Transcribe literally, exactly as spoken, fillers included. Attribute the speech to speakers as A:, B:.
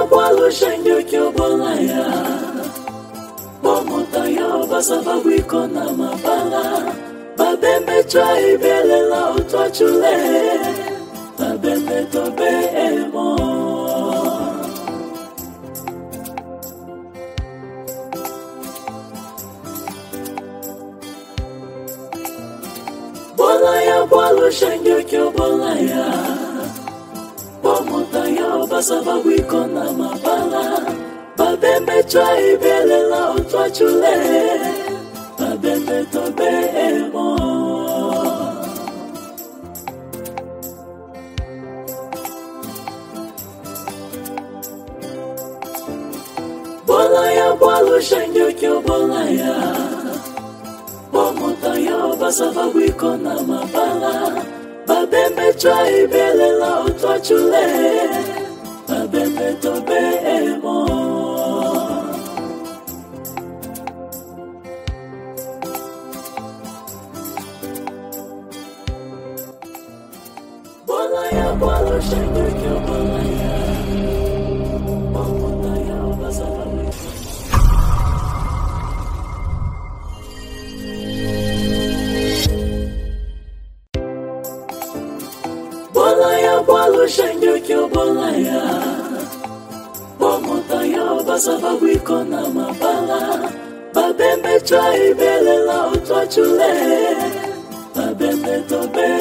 A: bwalo shenyo kyobolaya Bomota yo basababu iko na mabala Babembe chai belela utwachule Babembe tobe emo Bolaya bwalo shenyo kyobolaya Bomota yo basababu iko na mabala Babembe chai belela utwachule Babembe tobe emo Bolaya bwalo shenyo kyobolaya Bomota yo basababu iko na mabala Babembe chai belela utwachule Babembe tobe emo Bolaya bwalo shenyo kyobolaya Bomota yo basababu Bolaya bwalo shenyo kyobolaya Bomota yo basababu iko na mabala Babembe chai belela utwachule Babembe tobe